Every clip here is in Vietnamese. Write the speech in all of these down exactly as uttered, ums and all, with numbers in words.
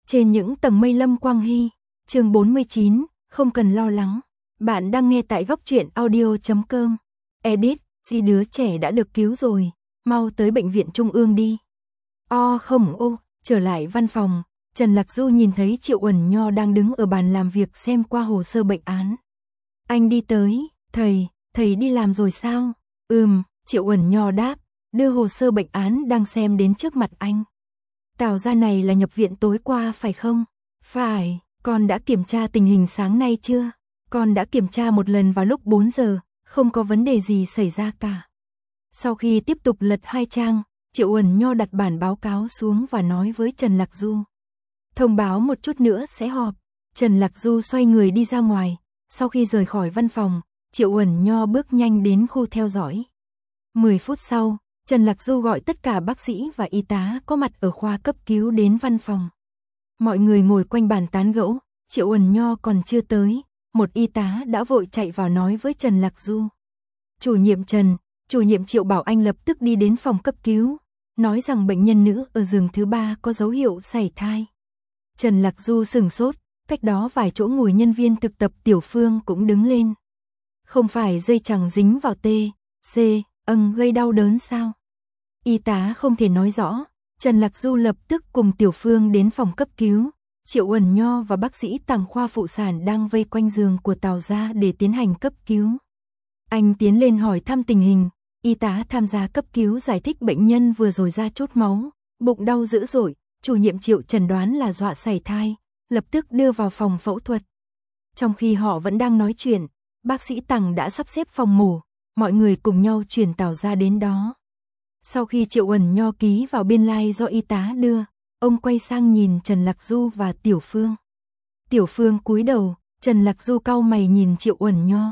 Trên những tầng mây Lâm Quang Hy, chương bốn mươi chín, không cần lo lắng. Bạn đang nghe tại góc truyện audio chấm com. Edit, di đứa trẻ đã được cứu rồi, mau tới bệnh viện trung ương đi. O không ô, trở lại văn phòng, Trần Lạc Du nhìn thấy Triệu Uẩn Nho đang đứng ở bàn làm việc xem qua hồ sơ bệnh án. Anh đi tới, thầy, thầy đi làm rồi sao? Ừm, Triệu Uẩn Nho đáp, đưa hồ sơ bệnh án đang xem đến trước mặt anh. Tào gia này là nhập viện tối qua phải không? Phải, con đã kiểm tra tình hình sáng nay chưa? Con đã kiểm tra một lần vào lúc bốn giờ, không có vấn đề gì xảy ra cả. Sau khi tiếp tục lật hai trang, Triệu Uẩn Nho đặt bản báo cáo xuống và nói với Trần Lạc Du. Thông báo một chút nữa sẽ họp. Trần Lạc Du xoay người đi ra ngoài. Sau khi rời khỏi văn phòng, Triệu Uẩn Nho bước nhanh đến khu theo dõi. mười phút sau, Trần Lạc Du gọi tất cả bác sĩ và y tá có mặt ở khoa cấp cứu đến văn phòng. Mọi người ngồi quanh bàn tán gẫu, Triệu Uẩn Nho còn chưa tới, một y tá đã vội chạy vào nói với Trần Lạc Du. Chủ nhiệm Trần, chủ nhiệm Triệu bảo anh lập tức đi đến phòng cấp cứu, nói rằng bệnh nhân nữ ở giường thứ ba có dấu hiệu sảy thai. Trần Lạc Du sửng sốt, cách đó vài chỗ ngồi nhân viên thực tập Tiểu Phương cũng đứng lên. Không phải dây chằng dính vào T, C, âng gây đau đớn sao? Y tá không thể nói rõ, Trần Lạc Du lập tức cùng Tiểu Phương đến phòng cấp cứu. Triệu Uẩn Nho và bác sĩ tàng khoa phụ sản đang vây quanh giường của Tào gia để tiến hành cấp cứu. Anh tiến lên hỏi thăm tình hình, y tá tham gia cấp cứu giải thích bệnh nhân vừa rồi ra chút máu, bụng đau dữ dội, chủ nhiệm Triệu chẩn đoán là dọa sảy thai, lập tức đưa vào phòng phẫu thuật. Trong khi họ vẫn đang nói chuyện, bác sĩ Tằng đã sắp xếp phòng mổ, mọi người cùng nhau chuyển Tào gia đến đó. Sau khi Triệu Uẩn Nho ký vào biên lai do y tá đưa, ông quay sang nhìn Trần Lạc Du và Tiểu Phương. Tiểu Phương cúi đầu, Trần Lạc Du cau mày nhìn Triệu Uẩn Nho.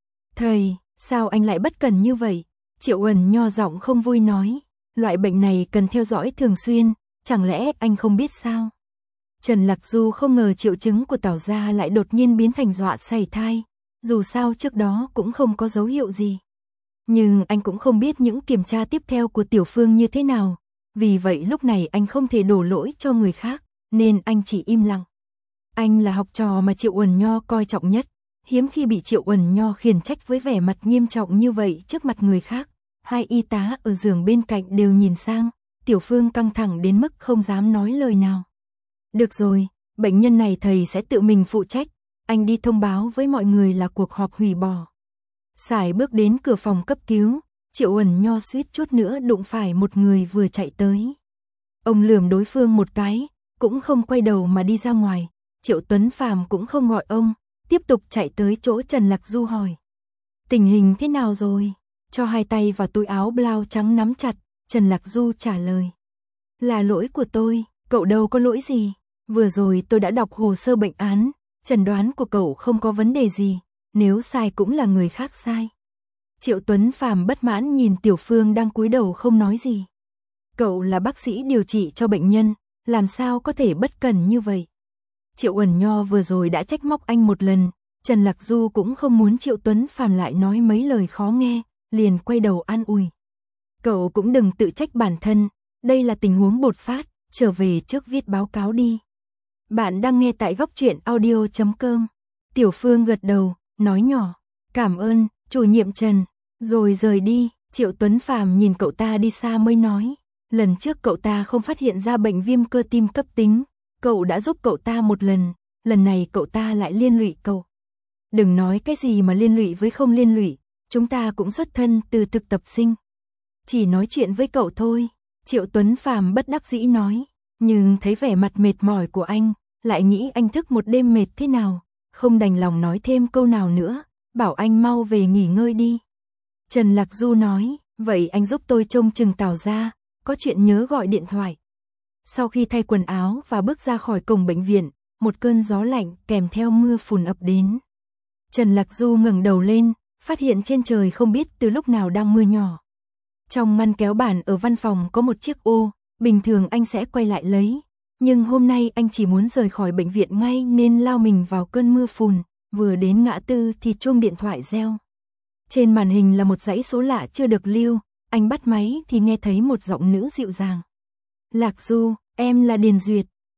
Thầy, sao anh lại bất cần như vậy? Triệu Uẩn Nho giọng không vui nói, loại bệnh này cần theo dõi thường xuyên, chẳng lẽ anh không biết sao? Trần Lạc Du không ngờ triệu chứng của Tào gia lại đột nhiên biến thành dọa sảy thai, dù sao trước đó cũng không có dấu hiệu gì. Nhưng anh cũng không biết những kiểm tra tiếp theo của Tiểu Phương như thế nào, vì vậy lúc này anh không thể đổ lỗi cho người khác, nên anh chỉ im lặng. Anh là học trò mà Triệu Uẩn Nho coi trọng nhất, hiếm khi bị Triệu Uẩn Nho khiển trách với vẻ mặt nghiêm trọng như vậy trước mặt người khác. Hai y tá ở giường bên cạnh đều nhìn sang, Tiểu Phương căng thẳng đến mức không dám nói lời nào. Được rồi, bệnh nhân này thầy sẽ tự mình phụ trách, anh đi thông báo với mọi người là cuộc họp hủy bỏ. Sải bước đến cửa phòng cấp cứu, Triệu Uẩn Nho suýt chút nữa đụng phải một người vừa chạy tới. Ông lườm đối phương một cái, cũng không quay đầu mà đi ra ngoài. Triệu Tuấn Phàm cũng không gọi ông, tiếp tục chạy tới chỗ Trần Lạc Du hỏi. Tình hình thế nào rồi? Cho hai tay vào túi áo blau trắng nắm chặt, Trần Lạc Du trả lời. Là lỗi của tôi, cậu đâu có lỗi gì. Vừa rồi tôi đã đọc hồ sơ bệnh án, chẩn đoán của cậu không có vấn đề gì, nếu sai cũng là người khác sai. Triệu Tuấn Phàm bất mãn nhìn Tiểu Phương đang cúi đầu không nói gì. Cậu là bác sĩ điều trị cho bệnh nhân, làm sao có thể bất cần như vậy? Triệu Uẩn Nho vừa rồi đã trách móc anh một lần, Trần Lạc Du cũng không muốn Triệu Tuấn Phàm lại nói mấy lời khó nghe, liền quay đầu an ủi. Cậu cũng đừng tự trách bản thân, đây là tình huống bột phát, trở về trước viết báo cáo đi. Bạn đang nghe tại góc truyện audio chấm com. Tiểu Phương gật đầu, nói nhỏ, cảm ơn, chủ nhiệm Trần, rồi rời đi. Triệu Tuấn Phàm nhìn cậu ta đi xa mới nói, lần trước cậu ta không phát hiện ra bệnh viêm cơ tim cấp tính, cậu đã giúp cậu ta một lần, lần này cậu ta lại liên lụy cậu. Đừng nói cái gì mà liên lụy với không liên lụy, chúng ta cũng xuất thân từ thực tập sinh. Chỉ nói chuyện với cậu thôi, Triệu Tuấn Phàm bất đắc dĩ nói, nhưng thấy vẻ mặt mệt mỏi của anh, lại nghĩ anh thức một đêm mệt thế nào, không đành lòng nói thêm câu nào nữa, bảo anh mau về nghỉ ngơi đi. Trần Lạc Du nói, vậy anh giúp tôi trông chừng Tào gia, có chuyện nhớ gọi điện thoại. Sau khi thay quần áo và bước ra khỏi cổng bệnh viện, một cơn gió lạnh kèm theo mưa phùn ập đến. Trần Lạc Du ngẩng đầu lên, phát hiện trên trời không biết từ lúc nào đang mưa nhỏ. Trong ngăn kéo bản ở văn phòng có một chiếc ô, bình thường anh sẽ quay lại lấy, nhưng hôm nay anh chỉ muốn rời khỏi bệnh viện ngay nên lao mình vào cơn mưa phùn, vừa đến ngã tư thì chuông điện thoại reo. Trên màn hình là một dãy số lạ chưa được lưu, anh bắt máy thì nghe thấy một giọng nữ dịu dàng. Lạc Du, em là Điền Duyệt.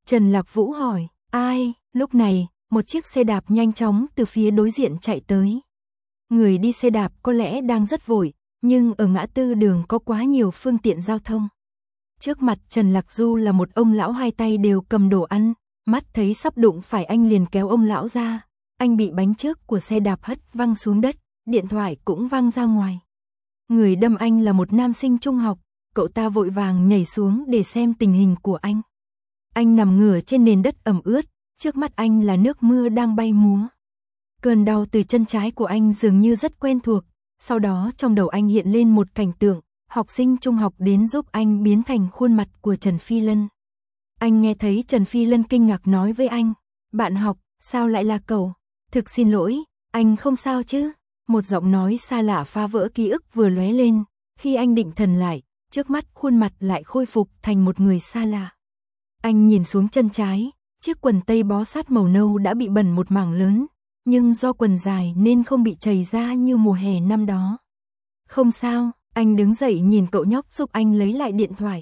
Trần Lạc Vũ hỏi, ai? Lúc này, một chiếc xe đạp nhanh chóng từ phía đối diện chạy tới. Người đi xe đạp có lẽ đang rất vội, nhưng ở ngã tư đường có quá nhiều phương tiện giao thông. Trước mặt Trần Lạc Du là một ông lão hai tay đều cầm đồ ăn, mắt thấy sắp đụng phải anh liền kéo ông lão ra. Anh bị bánh trước của xe đạp hất văng xuống đất, điện thoại cũng văng ra ngoài. Người đâm anh là một nam sinh trung học, cậu ta vội vàng nhảy xuống để xem tình hình của anh. Anh nằm ngửa trên nền đất ẩm ướt, trước mắt anh là nước mưa đang bay múa. Cơn đau từ chân trái của anh dường như rất quen thuộc, sau đó trong đầu anh hiện lên một cảnh tượng, học sinh trung học đến giúp anh biến thành khuôn mặt của Trần Phi Lân. Anh nghe thấy Trần Phi Lân kinh ngạc nói với anh, bạn học, sao lại là cậu? Thực xin lỗi, anh không sao chứ? Một giọng nói xa lạ phá vỡ ký ức vừa lóe lên, khi anh định thần lại, trước mắt khuôn mặt lại khôi phục thành một người xa lạ. Anh nhìn xuống chân trái, chiếc quần tây bó sát màu nâu đã bị bẩn một mảng lớn, nhưng do quần dài nên không bị chảy ra như mùa hè năm đó. Không sao, anh đứng dậy nhìn cậu nhóc giúp anh lấy lại điện thoại.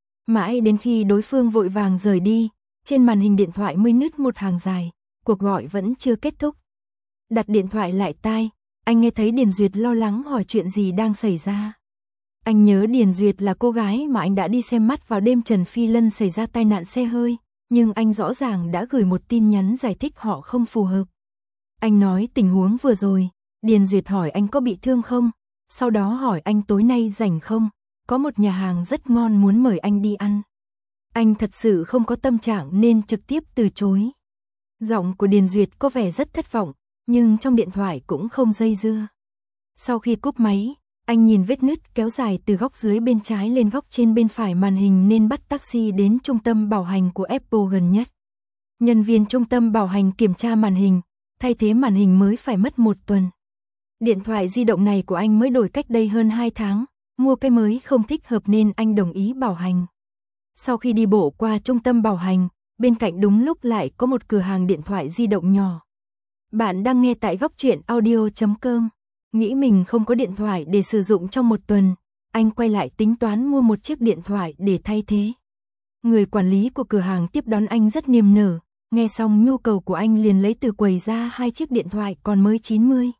Mãi đến khi đối phương vội vàng rời đi, trên màn hình điện thoại mới nứt một hàng dài, cuộc gọi vẫn chưa kết thúc. Đặt điện thoại lại tai, anh nghe thấy Điền Duyệt lo lắng hỏi chuyện gì đang xảy ra. Anh nhớ Điền Duyệt là cô gái mà anh đã đi xem mắt vào đêm Trần Phi Lân xảy ra tai nạn xe hơi, nhưng anh rõ ràng đã gửi một tin nhắn giải thích họ không phù hợp. Anh nói tình huống vừa rồi, Điền Duyệt hỏi anh có bị thương không, sau đó hỏi anh tối nay rảnh không, có một nhà hàng rất ngon muốn mời anh đi ăn. Anh thật sự không có tâm trạng nên trực tiếp từ chối. Giọng của Điền Duyệt có vẻ rất thất vọng, nhưng trong điện thoại cũng không dây dưa. Sau khi cúp máy, anh nhìn vết nứt kéo dài từ góc dưới bên trái lên góc trên bên phải màn hình nên bắt taxi đến trung tâm bảo hành của Apple gần nhất. Nhân viên trung tâm bảo hành kiểm tra màn hình, thay thế màn hình mới phải mất một tuần. Điện thoại di động này của anh mới đổi cách đây hơn hai tháng, mua cái mới không thích hợp nên anh đồng ý bảo hành. Sau khi đi bộ qua trung tâm bảo hành, bên cạnh đúng lúc lại có một cửa hàng điện thoại di động nhỏ. Bạn đang nghe tại góc truyện audio chấm com. Nghĩ mình không có điện thoại để sử dụng trong một tuần, anh quay lại tính toán mua một chiếc điện thoại để thay thế. Người quản lý của cửa hàng tiếp đón anh rất niềm nở, nghe xong nhu cầu của anh liền lấy từ quầy ra hai chiếc điện thoại còn mới chín mươi.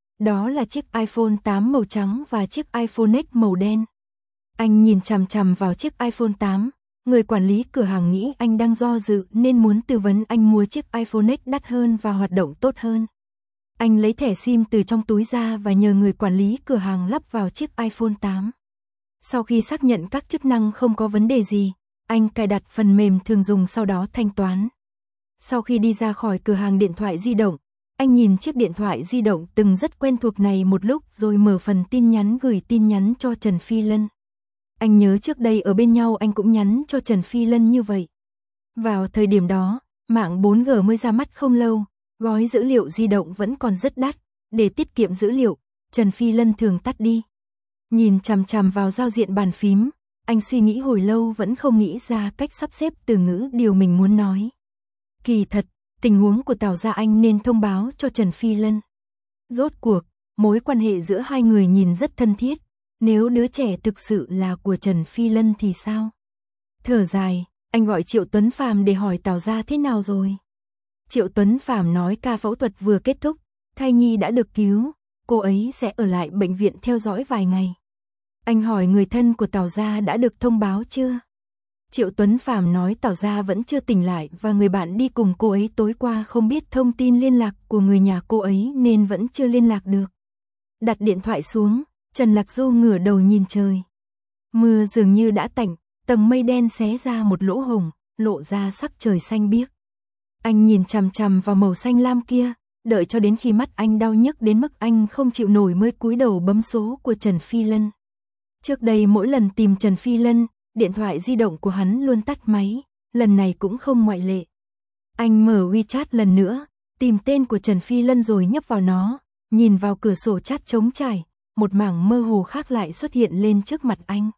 Đó là chiếc iPhone tám màu trắng và chiếc iPhone X màu đen. Anh nhìn chằm chằm vào chiếc iPhone tám, người quản lý cửa hàng nghĩ anh đang do dự nên muốn tư vấn anh mua chiếc iPhone X đắt hơn và hoạt động tốt hơn. Anh lấy thẻ SIM từ trong túi ra và nhờ người quản lý cửa hàng lắp vào chiếc iPhone tám. Sau khi xác nhận các chức năng không có vấn đề gì, anh cài đặt phần mềm thường dùng sau đó thanh toán. Sau khi đi ra khỏi cửa hàng điện thoại di động, anh nhìn chiếc điện thoại di động từng rất quen thuộc này một lúc rồi mở phần tin nhắn gửi tin nhắn cho Trần Phi Lân. Anh nhớ trước đây ở bên nhau anh cũng nhắn cho Trần Phi Lân như vậy. Vào thời điểm đó, mạng bốn G mới ra mắt không lâu, gói dữ liệu di động vẫn còn rất đắt, để tiết kiệm dữ liệu, Trần Phi Lân thường tắt đi. Nhìn chằm chằm vào giao diện bàn phím, anh suy nghĩ hồi lâu vẫn không nghĩ ra cách sắp xếp từ ngữ điều mình muốn nói. Kỳ thật, tình huống của Tào gia anh nên thông báo cho Trần Phi Lân. Rốt cuộc, mối quan hệ giữa hai người nhìn rất thân thiết, nếu đứa trẻ thực sự là của Trần Phi Lân thì sao? Thở dài, anh gọi Triệu Tuấn Phàm để hỏi Tào gia thế nào rồi. Triệu Tuấn Phàm nói ca phẫu thuật vừa kết thúc, thai nhi đã được cứu, cô ấy sẽ ở lại bệnh viện theo dõi vài ngày. Anh hỏi người thân của Tào gia đã được thông báo chưa? Triệu Tuấn Phàm nói Tào gia vẫn chưa tỉnh lại và người bạn đi cùng cô ấy tối qua không biết thông tin liên lạc của người nhà cô ấy nên vẫn chưa liên lạc được. Đặt điện thoại xuống, Trần Lạc Du ngửa đầu nhìn trời. Mưa dường như đã tạnh, tầng mây đen xé ra một lỗ hổng, lộ ra sắc trời xanh biếc. Anh nhìn chằm chằm vào màu xanh lam kia, đợi cho đến khi mắt anh đau nhức đến mức anh không chịu nổi mới cúi đầu bấm số của Trần Phi Lân. Trước đây mỗi lần tìm Trần Phi Lân, điện thoại di động của hắn luôn tắt máy, lần này cũng không ngoại lệ. Anh mở WeChat lần nữa, tìm tên của Trần Phi Lân rồi nhấp vào nó, nhìn vào cửa sổ chat trống trải, một mảng mơ hồ khác lại xuất hiện lên trước mặt anh.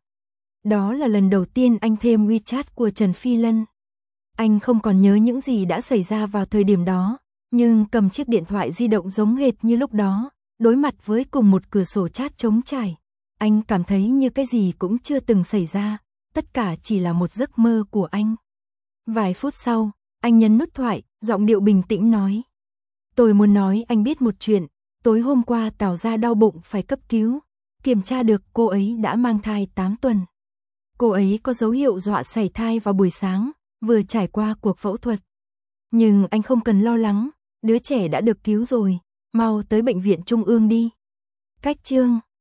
Đó là lần đầu tiên anh thêm WeChat của Trần Phi Lân. Anh không còn nhớ những gì đã xảy ra vào thời điểm đó, nhưng cầm chiếc điện thoại di động giống hệt như lúc đó, đối mặt với cùng một cửa sổ chat trống trải. Anh cảm thấy như cái gì cũng chưa từng xảy ra, tất cả chỉ là một giấc mơ của anh. Vài phút sau, anh nhấn nút thoại, giọng điệu bình tĩnh nói. Tôi muốn nói anh biết một chuyện, tối hôm qua Tào gia đau bụng phải cấp cứu, kiểm tra được cô ấy đã mang thai tám tuần. Cô ấy có dấu hiệu dọa sảy thai vào buổi sáng, vừa trải qua cuộc phẫu thuật. Nhưng anh không cần lo lắng, đứa trẻ đã được cứu rồi, mau tới bệnh viện trung ương đi. Cách chương